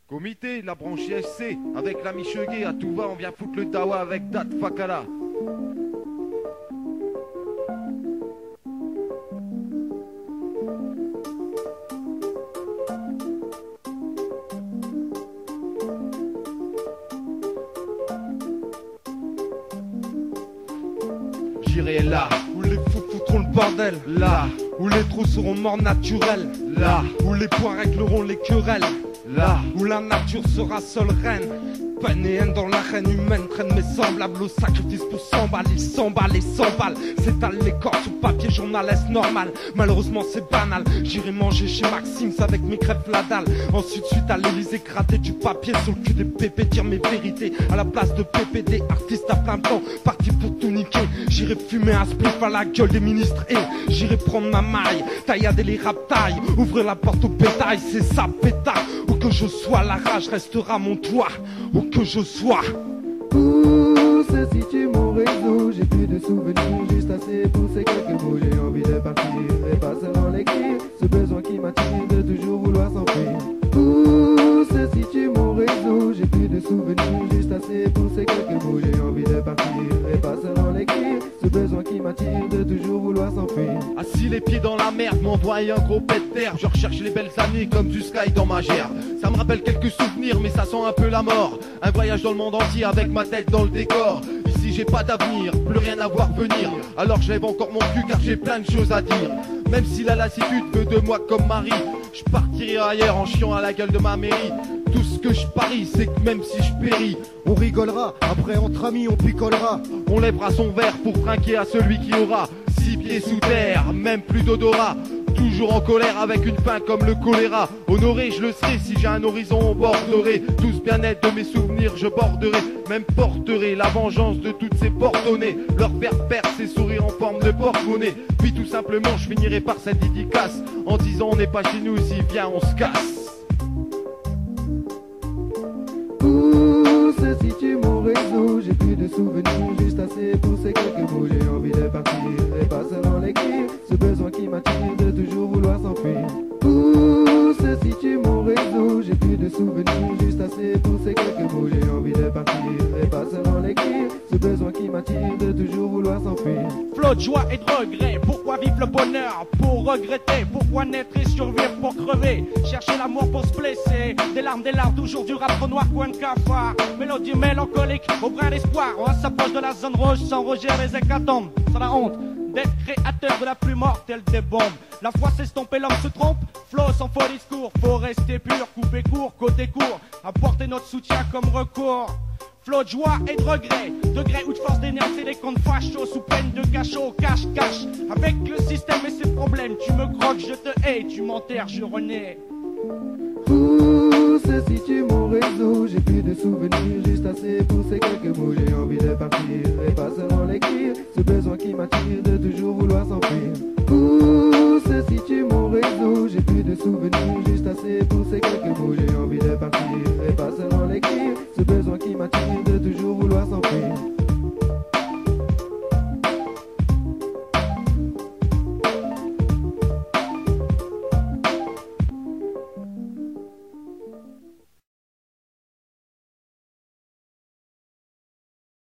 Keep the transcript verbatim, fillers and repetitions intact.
Comité, la branche I S C, avec l'ami Chegué, à tout va, on vient foutre le dawa avec Dat Fakala. J'irai là, où les fous foutront le bordel, là, où les trous seront morts naturels, là, où les poings régleront les querelles, là, où la nature sera seule reine. Peine et haine dans l'arène humaine traînent mes semblables au sacrifice pour cent balles. Ils s'emballent et s'emballent, s'étalent les corps sous papier journaliste normal. Malheureusement c'est banal, j'irai manger chez Maxims avec mes crêpes la dalle. Ensuite suite à l'Elysée gratter du papier sur le cul des pépés, dire mes vérités à la place de P P D, artiste à plein temps, parti pour tout niquer. J'irai fumer un spliff à la gueule des ministres et j'irai prendre ma maille, taillader les raptailles, ouvrir la porte au bétail, c'est ça pétard. Où que je sois, la rage restera mon toit. Où que je sois. Où se situe mon réseau? J'ai plus de souvenirs, juste assez pour ces quelques mots. J'ai envie de partir et pas seulement l'écrire. Ce besoin qui m'attire de toujours vouloir s'enfuir. Où se situe mon réseau? J'ai plus de souvenirs, juste assez pour ces quelques mots. J'ai envie de partir et pas seulement l'écrire. Ce besoin qui m'attire de toujours vouloir s'enfuir. assis les pieds dans la merde, m'envoie un gros pet d'air. Je recherche les belles années comme du sky dans ma gerbe. Ça me rappelle quelques souvenirs mais ça sent un peu la mort. Un voyage dans le monde entier avec ma tête dans le décor. Ici j'ai pas d'avenir, plus rien à voir venir. Alors je lève encore mon cul car j'ai plein de choses à dire. Même si la lassitude veut de moi comme Marie, je partirai ailleurs en chiant à la gueule de ma mairie. Tout ce que je parie c'est que même si je péris, on rigolera, après entre amis on picolera. On lèvera son verre pour trinquer à celui qui aura six pieds sous terre, même plus d'odorat. Toujours en colère avec une faim comme le choléra. Honoré je le serai si j'ai un horizon au bord doré. Tout ce bien-être de mes souvenirs je borderai, même porterai la vengeance de toutes ces porte-nez. Leur faire perdre ces sourires en forme de porte-monnaie. Puis tout simplement je finirai par cette dédicace en disant on n'est pas chez nous si viens on se casse. Où se situe mon réseau? J'ai plus de souvenirs, juste assez pour ces quelques mots. J'ai envie de partir et pas seulement l'écrire. Ce besoin qui m'attire de toujours vouloir s'enfuir. Où se situe mon réseau? J'ai plus de souvenirs, juste assez pour ces quelques mots. J'ai envie de partir et pas seulement l'écrire. Ce besoin qui m'attire de toujours vouloir s'enfuir. Flot de joie et de regret, pourquoi vivre le bonheur? Pour regretter, pourquoi naître et survivre pour crever? Chercher l'amour pour se blesser, des larmes, des larmes, toujours du rap trop noir, coin de cafard. Mélodie mélancolique, au brin d'espoir, on s'approche de la zone rouge sans rougir les hécatombes. Sans la honte d'être créateur de la plus mortelle des bombes. La foi s'estompe et l'homme se trompe. Flow sans faux discours, faut rester pur, couper court, côté court, apporter notre soutien comme recours. Flot de joie et de regret, degré ou de force d'énergie, les comptes fachos sous peine de cachot, cache, cache. Avec le système et ses problèmes, tu me croques, je te hais, tu m'enterres, je renais. Où se situe mon réseau? J'ai plus de souvenirs, juste assez pour ces quelques mots. J'ai envie de partir et pas seulement l'écrire. Ce besoin qui m'attire de toujours vouloir s'enfuir. Où se situe mon réseau? J'ai plus de souvenirs, juste assez pour ces quelques mots. J'ai envie de partir et pas seulement